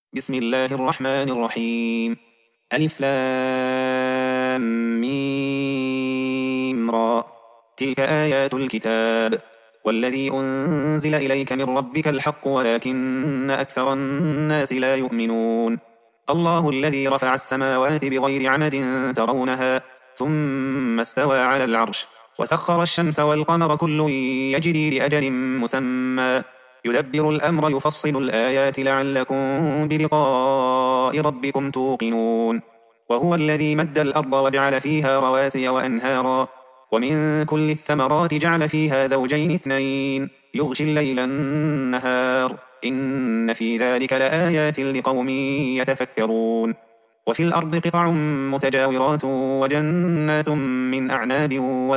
بسم الله الرحمن الرحيم. ألف لام ميم را. تلك آيات الكتاب والذي أنزل إليك من ربك الحق ولكن أكثر الناس لا يؤمنون. الله الذي رفع السماوات بغير عمد ترونها ثم استوى على العرش وسخر الشمس والقمر كل يجري لأجل مسمى يدبر الأمر يفصل الآيات لعلكم بلقاء ربكم توقنون. وهو الذي مد الأرض وجعل فيها رواسي وأنهارا ومن كل الثمرات جعل فيها زوجين اثنين يغشي الليل النهار إن في ذلك لآيات لقوم يتفكرون. وفي الأرض قطع متجاورات وجنات من أعناب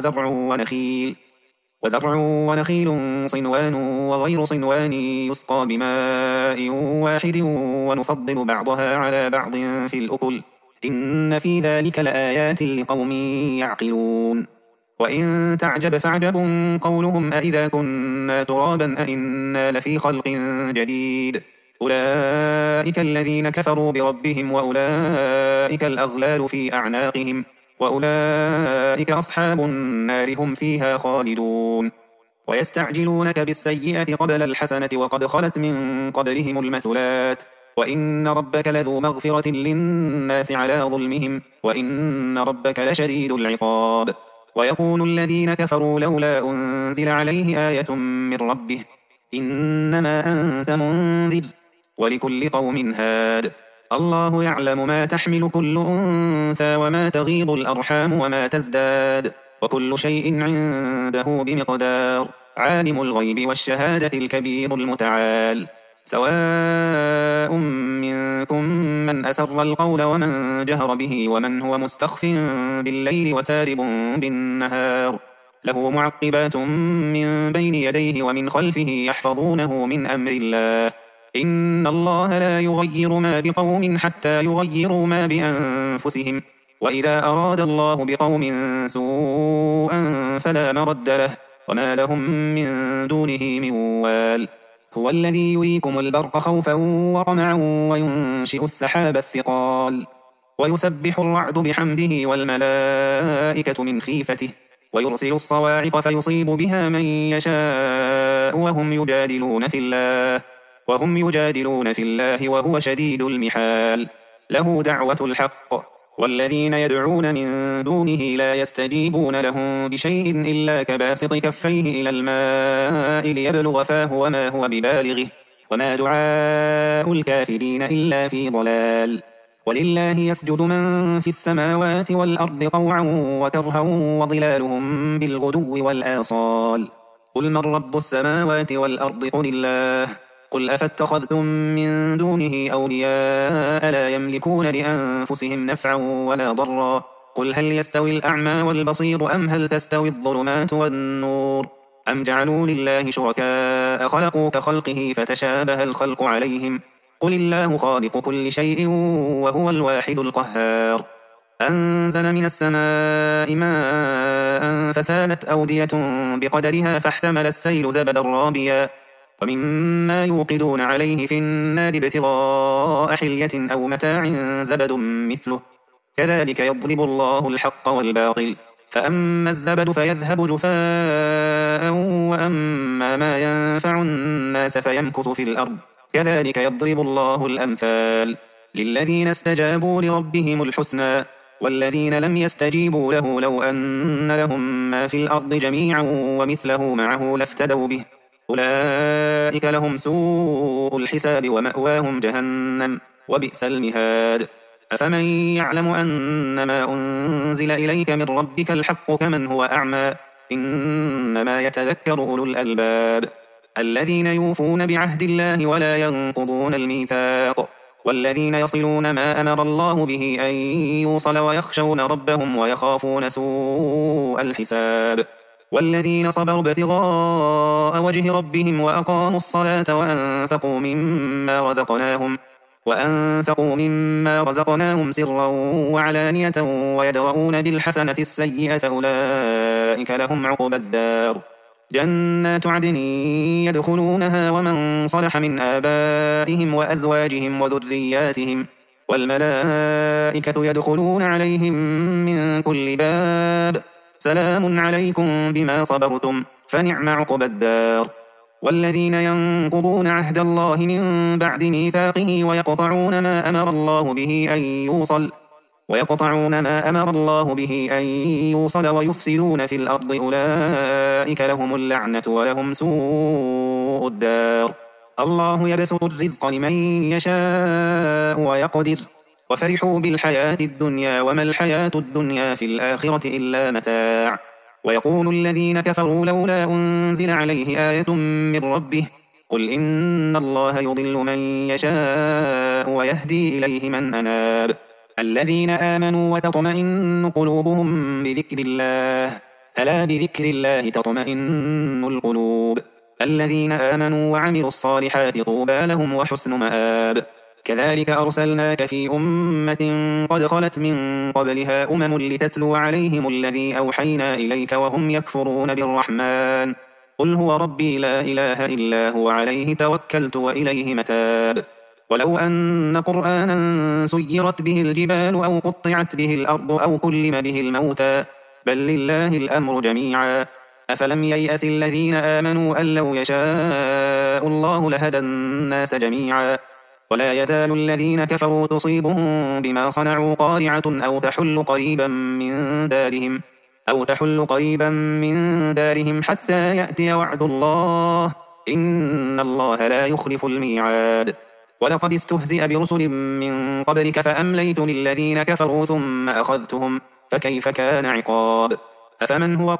وزرع ونخيل صنوان وغير صنوان يسقى بماء واحد ونفضل بعضها على بعض في الأكل إن في ذلك لآيات لقوم يعقلون. وإن تعجب فعجب قولهم أإذا كنا ترابا أإنا لفي خلق جديد أولئك الذين كفروا بربهم وأولئك الأغلال في أعناقهم وأولئك أصحاب النار هم فيها خالدون. ويستعجلونك بالسيئة قبل الحسنة وقد خلت من قبلهم المثلات وإن ربك لذو مغفرة للناس على ظلمهم وإن ربك لشديد العقاب. ويقول الذين كفروا لولا أنزل عليه آية من ربه إنما أنت منذر ولكل قوم هاد الله يعلم ما تحمل كل أنثى وما تغيض الأرحام وما تزداد وكل شيء عنده بمقدار. عالم الغيب والشهادة الكبير المتعال. سواء منكم من أسر القول ومن جهر به ومن هو مستخف بالليل وسارب بالنهار له معقبات من بين يديه ومن خلفه يحفظونه من أمر الله إن الله لا يغير ما بقوم حتى يغيروا ما بأنفسهم وإذا أراد الله بقوم سوءا فلا مرد له وما لهم من دونه من وال. هو الذي يريكم البرق خوفا وطمعا وينشئ السحاب الثقال ويسبح الرعد بحمده والملائكة من خيفته ويرسل الصواعق فيصيب بها من يشاء وهم يجادلون في الله وهو شديد المحال. له دعوة الحق والذين يدعون من دونه لا يستجيبون لهم بشيء إلا كباسط كفيه إلى الماء ليبلغ فاه وما هو ببالغه وما دعاء الكافرين إلا في ضلال. ولله يسجد من في السماوات والأرض طوعا وكرها وظلالهم بالغدو والآصال. قل من رب السماوات والأرض قل الله قل أفاتخذتم من دونه أولياء لا يملكون لأنفسهم نفعا ولا ضرا قل هل يستوي الأعمى والبصير أم هل تستوي الظلمات والنور أم جعلوا لله شركاء خلقوا كخلقه فتشابه الخلق عليهم قل الله خالق كل شيء وهو الواحد القهار. أنزل من السماء ماء فسالت أودية بقدرها فاحتمل السيل زبدا رابيا ومما يوقدون عليه في النار ابتغاء حلية أو متاع زبد مثله كذلك يضرب الله الحق والباطل فأما الزبد فيذهب جفاء وأما ما ينفع الناس فيمكث في الأرض كذلك يضرب الله الأمثال. للذين استجابوا لربهم الحسنى والذين لم يستجيبوا له لو أن لهم ما في الأرض جميعا ومثله معه لافتدوا به أولئك لهم سوء الحساب ومأواهم جهنم وبئس المهاد. أفمن يعلم أنما أنزل إليك من ربك الحق كمن هو أعمى إنما يتذكر أولو الألباب الذين يوفون بعهد الله ولا ينقضون الميثاق والذين يصلون ما أمر الله به أن يوصل ويخشون ربهم ويخافون سوء الحساب والذين صبروا ابتغاء وجه ربهم وأقاموا الصلاة وأنفقوا مما رزقناهم سرا وعلانية ويدرؤون بالحسنة السيئة أولئك لهم عقبى الدار جنات عدن يدخلونها ومن صلح من آبائهم وأزواجهم وذرياتهم والملائكة يدخلون عليهم من كل باب سلام عليكم بما صبرتم فنعم عقبى الدار. والذين ينقضون عهد الله من بعد ميثاقه ويقطعون ما أمر الله به أن يوصل ويفسدون في الأرض أولئك لهم اللعنة ولهم سوء الدار. الله يبسط الرزق لمن يشاء ويقدر وفرحوا بالحياة الدنيا وما الحياة الدنيا في الآخرة إلا متاع. ويقول الذين كفروا لولا أنزل عليه آية من ربه قل إن الله يضل من يشاء ويهدي إليه من أناب. الذين آمنوا وتطمئن قلوبهم بذكر الله ألا بذكر الله تطمئن القلوب. الذين آمنوا وعملوا الصالحات طوبى لهم وحسن مآب. كذلك أرسلناك في أمة قد خلت من قبلها لتتلو عليهم الذي أوحينا إليك وهم يكفرون بالرحمن قل هو ربي لا إله إلا هو عليه توكلت وإليه متاب. ولو أن قرآنا سيرت به الجبال أو قطعت به الأرض أو كلم به الموتى بل لله الأمر جميعا أفلم ييأس الذين آمنوا أن لو يشاء الله لهدى الناس جميعا. ولا يزال الذين كفروا تصيبهم بما صنعوا قارعة أو تحل قريبا من دارهم حتى يأتي وعد الله إن الله لا يخلف الميعاد. ولقد استهزئ برسل من قبلك فأمليت للذين كفروا ثم أخذتهم فكيف كان عقاب. أفمن هو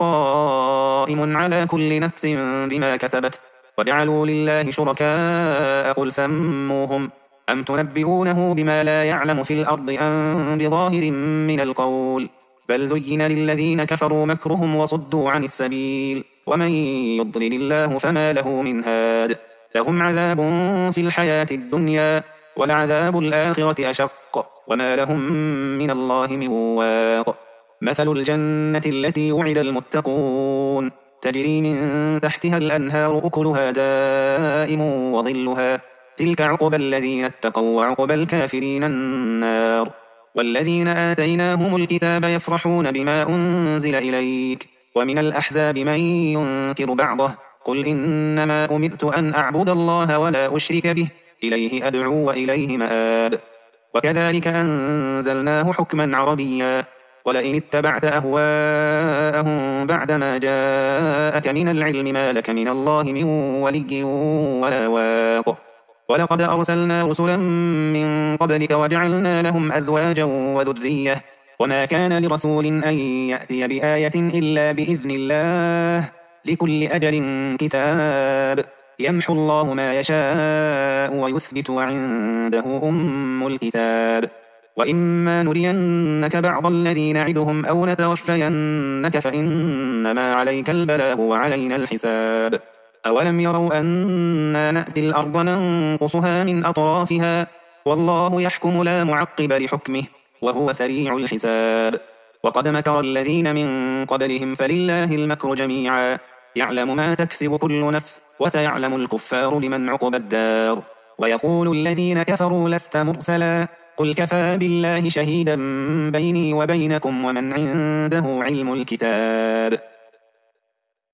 قائم على كل نفس بما كسبت وجعلوا لله شركاء قل سموهم أم تنبئونه بما لا يعلم في الأرض أم بظاهر من القول بل زين للذين كفروا مكرهم وصدوا عن السبيل ومن يضلل الله فما له من هاد. لهم عذاب في الحياة الدنيا ولعذاب الآخرة أشق وما لهم من الله من واق. مثل الجنة التي وعد المتقون تجري من تحتها الأنهار أكلها دائم وظلها تلك عقبى الذين اتقوا وعقبى الكافرين النار. والذين آتيناهم الكتاب يفرحون بما أنزل إليك ومن الأحزاب من ينكر بعضه قل إنما أمرت أن أعبد الله ولا أشرك به إليه أدعو وإليه مآب. وكذلك أنزلناه حكما عربيا ولئن اتبعت أهواءهم بعدما جاءك من العلم ما لك من الله من ولي ولا واق. ولقد أرسلنا رسلا من قبلك وجعلنا لهم أزواجا وذرية وما كان لرسول أن يأتي بآية إلا بإذن الله لكل أجل كتاب يمحو الله ما يشاء ويثبت وعنده أم الكتاب. وإما نرينك بعض الذين نعدهم أو نتوفينك فإنما عليك البلاغ وعلينا الحساب. أولم يروا أنا نأتي الأرض ننقصها من أطرافها والله يحكم لا معقب لحكمه وهو سريع الحساب. وقد مكر الذين من قبلهم فلله المكر جميعا يعلم ما تكسب كل نفس وسيعلم الكفار لمن عقب الدار. ويقول الذين كفروا لست مرسلا قل كفى بالله شهيدا بيني وبينكم ومن عنده علم الكتاب.